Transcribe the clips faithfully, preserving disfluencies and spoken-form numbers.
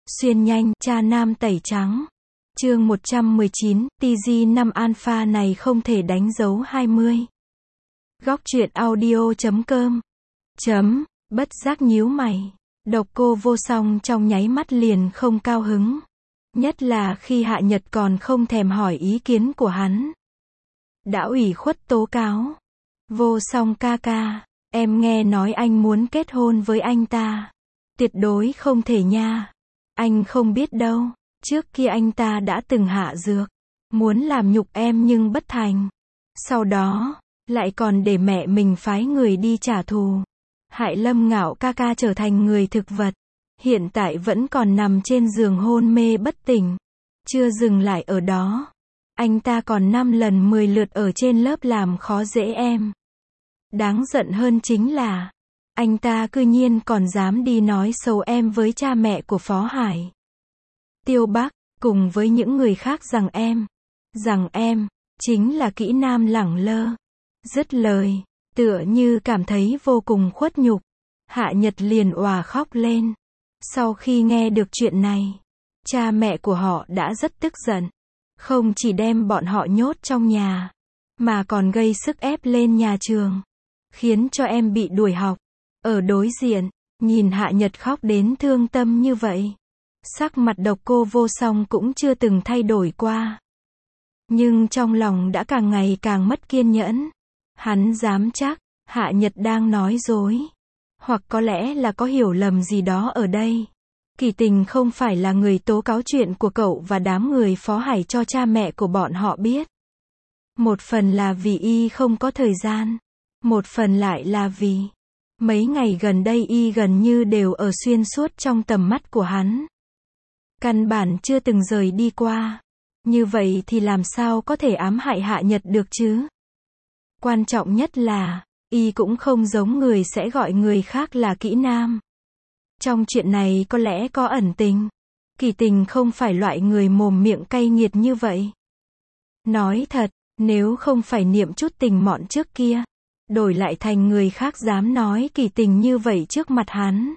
Xuyên nhanh, cha nam tẩy trắng. Chương một trăm mười chín, T G năm Alpha này không thể đánh dấu hai mươi. Góc truyện audio chấm com. Chấm, bất giác nhíu mày. Độc Cô Vô Song trong nháy mắt liền không cao hứng. Nhất là khi Hạ Nhật còn không thèm hỏi ý kiến của hắn. Đã ủy khuất tố cáo. Vô Song ca ca, em nghe nói anh muốn kết hôn với anh ta. Tuyệt đối không thể nha. Anh không biết đâu. Trước kia anh ta đã từng hạ dược. Muốn làm nhục em nhưng bất thành. Sau đó, lại còn để mẹ mình phái người đi trả thù. Hại Lâm Ngạo ca ca trở thành người thực vật. Hiện tại vẫn còn nằm trên giường hôn mê bất tỉnh. Chưa dừng lại ở đó. Anh ta còn năm lần mười lượt ở trên lớp làm khó dễ em. Đáng giận hơn chính là, anh ta cư nhiên còn dám đi nói xấu em với cha mẹ của Phó Hải, Tiêu Bắc, cùng với những người khác rằng em, rằng em, chính là kỹ nam lẳng lơ. Dứt lời, tựa như cảm thấy vô cùng khuất nhục. Hạ Nhật liền òa khóc lên. Sau khi nghe được chuyện này, cha mẹ của họ đã rất tức giận. Không chỉ đem bọn họ nhốt trong nhà, mà còn gây sức ép lên nhà trường, khiến cho em bị đuổi học. Ở đối diện, nhìn Hạ Nhật khóc đến thương tâm như vậy, sắc mặt Độc Cô Vô Song cũng chưa từng thay đổi qua. Nhưng trong lòng đã càng ngày càng mất kiên nhẫn. Hắn dám chắc, Hạ Nhật đang nói dối. Hoặc có lẽ là có hiểu lầm gì đó ở đây. Kỳ Tình không phải là người tố cáo chuyện của cậu và đám người Phó Hải cho cha mẹ của bọn họ biết. Một phần là vì y không có thời gian. Một phần lại là vì mấy ngày gần đây y gần như đều ở xuyên suốt trong tầm mắt của hắn. Căn bản chưa từng rời đi qua. Như vậy thì làm sao có thể ám hại Hạ Nhật được chứ? Quan trọng nhất là, y cũng không giống người sẽ gọi người khác là kỹ nam. Trong chuyện này có lẽ có ẩn tình. Kỳ Tình không phải loại người mồm miệng cay nghiệt như vậy. Nói thật, nếu không phải niệm chút tình mọn trước kia, đổi lại thành người khác dám nói Kỳ Tình như vậy trước mặt hắn,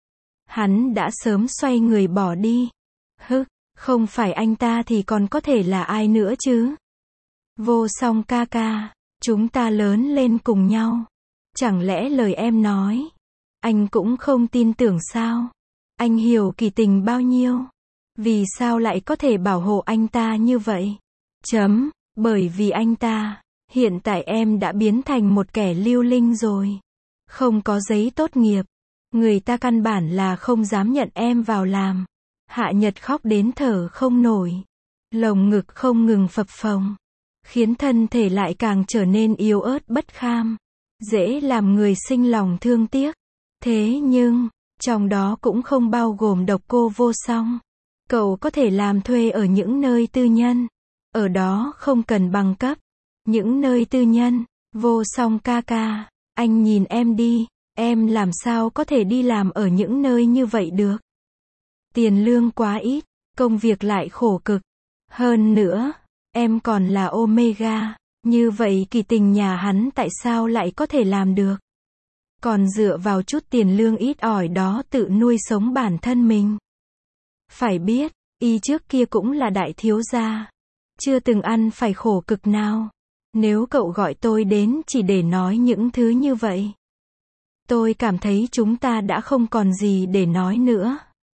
hắn đã sớm xoay người bỏ đi. Hứ, không phải anh ta thì còn có thể là ai nữa chứ? Vô Song ca ca, chúng ta lớn lên cùng nhau. Chẳng lẽ lời em nói, anh cũng không tin tưởng sao? Anh hiểu Kỳ Tình bao nhiêu? Vì sao lại có thể bảo hộ anh ta như vậy? Chấm, bởi vì anh ta, hiện tại em đã biến thành một kẻ lưu linh rồi. Không có giấy tốt nghiệp. Người ta căn bản là không dám nhận em vào làm. Hạ Nhật khóc đến thở không nổi. Lồng ngực không ngừng phập phồng, khiến thân thể lại càng trở nên yếu ớt bất kham. Dễ làm người sinh lòng thương tiếc. Thế nhưng, trong đó cũng không bao gồm Độc Cô Vô Song. Cậu có thể làm thuê ở những nơi tư nhân. Ở đó không cần bằng cấp. Những nơi tư nhân. Vô Song ca ca, anh nhìn em đi. Em làm sao có thể đi làm ở những nơi như vậy được? Tiền lương quá ít, công việc lại khổ cực. Hơn nữa, em còn là Omega. Như vậy Kỳ Tình nhà hắn tại sao lại có thể làm được? Còn dựa vào chút tiền lương ít ỏi đó tự nuôi sống bản thân mình. Phải biết, y trước kia cũng là đại thiếu gia. Chưa từng ăn phải khổ cực nào. Nếu cậu gọi tôi đến chỉ để nói những thứ như vậy, tôi cảm thấy chúng ta đã không còn gì để nói nữa.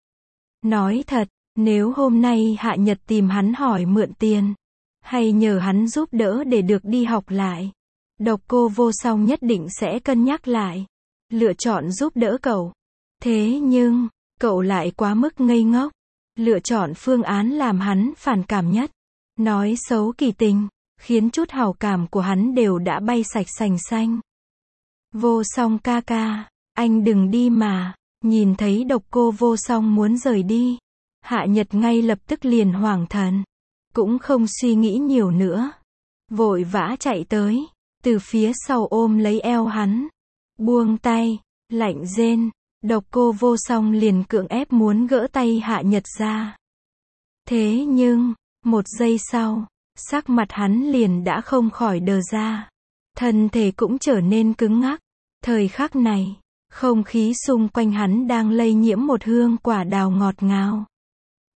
Nói thật, nếu hôm nay Hạ Nhật tìm hắn hỏi mượn tiền, hay nhờ hắn giúp đỡ để được đi học lại, Độc Cô Vô Song nhất định sẽ cân nhắc lại, lựa chọn giúp đỡ cậu. Thế nhưng, cậu lại quá mức ngây ngốc, lựa chọn phương án làm hắn phản cảm nhất, nói xấu Kỳ Tình, khiến chút hảo cảm của hắn đều đã bay sạch sành xanh. Vô Song ca ca, anh đừng đi mà. Nhìn thấy Độc Cô Vô Song muốn rời đi, Hạ Nhật ngay lập tức liền hoảng thần, cũng không suy nghĩ nhiều nữa, vội vã chạy tới, từ phía sau ôm lấy eo hắn, buông tay, lạnh rên. Độc Cô Vô Song liền cưỡng ép muốn gỡ tay Hạ Nhật ra. Thế nhưng, một giây sau, sắc mặt hắn liền đã không khỏi đờ ra, thân thể cũng trở nên cứng ngắc. Thời khắc này, không khí xung quanh hắn đang lây nhiễm một hương quả đào ngọt ngào.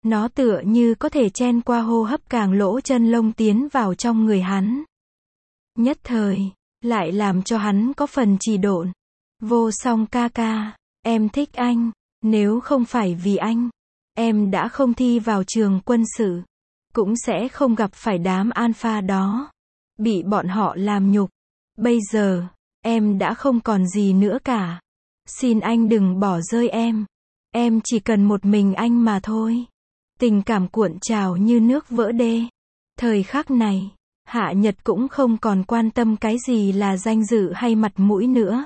Nó tựa như có thể chen qua hô hấp càng lỗ chân lông tiến vào trong người hắn. Nhất thời, lại làm cho hắn có phần trì độn. Vô Song ca ca, em thích anh, nếu không phải vì anh, em đã không thi vào trường quân sự, cũng sẽ không gặp phải đám alpha đó, bị bọn họ làm nhục. Bây giờ, em đã không còn gì nữa cả. Xin anh đừng bỏ rơi em. Em chỉ cần một mình anh mà thôi. Tình cảm cuộn trào như nước vỡ đê. Thời khắc này, Hạ Nhật cũng không còn quan tâm cái gì là danh dự hay mặt mũi nữa.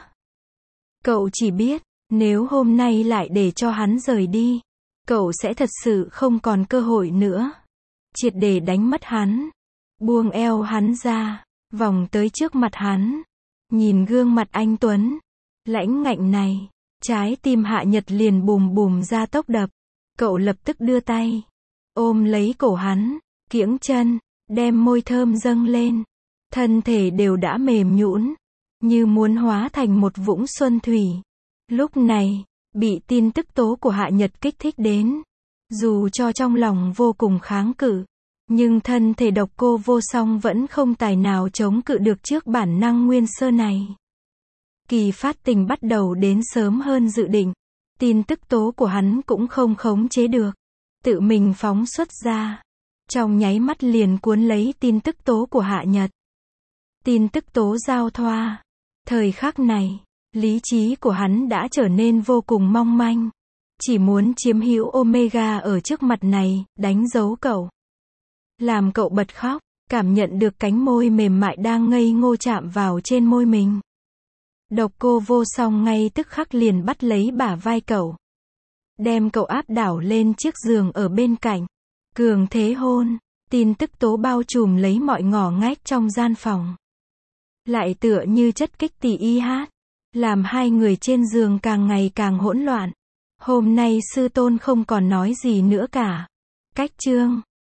Cậu chỉ biết, nếu hôm nay lại để cho hắn rời đi, cậu sẽ thật sự không còn cơ hội nữa. Triệt để đánh mất hắn. Buông eo hắn ra, vòng tới trước mặt hắn. Nhìn gương mặt anh tuấn, lãnh ngạnh này, trái tim Hạ Nhật liền bùm bùm ra tốc đập. Cậu lập tức đưa tay, ôm lấy cổ hắn, kiễng chân, đem môi thơm dâng lên. Thân thể đều đã mềm nhũn, như muốn hóa thành một vũng xuân thủy. Lúc này, bị tin tức tố của Hạ Nhật kích thích đến. Dù cho trong lòng vô cùng kháng cự, nhưng thân thể độc cô Vô Song vẫn không tài nào chống cự được trước bản năng nguyên sơ này. Kỳ phát tình bắt đầu đến sớm hơn dự định. Tin tức tố của hắn cũng không khống chế được. Tự mình phóng xuất ra. Trong nháy mắt liền cuốn lấy tin tức tố của Hạ Nhật. Tin tức tố giao thoa. Thời khắc này, lý trí của hắn đã trở nên vô cùng mong manh. Chỉ muốn chiếm hữu Omega ở trước mặt này, đánh dấu cậu. Làm cậu bật khóc, cảm nhận được cánh môi mềm mại đang ngây ngô chạm vào trên môi mình. Độc cô Vô Song ngay tức khắc liền bắt lấy bả vai cậu. Đem cậu áp đảo lên chiếc giường ở bên cạnh. Cường thế hôn, tin tức tố bao trùm lấy mọi ngõ ngách trong gian phòng. Lại tựa như chất kích tỉ y hát, làm hai người trên giường càng ngày càng hỗn loạn. Hôm nay sư tôn không còn nói gì nữa cả. Cách chương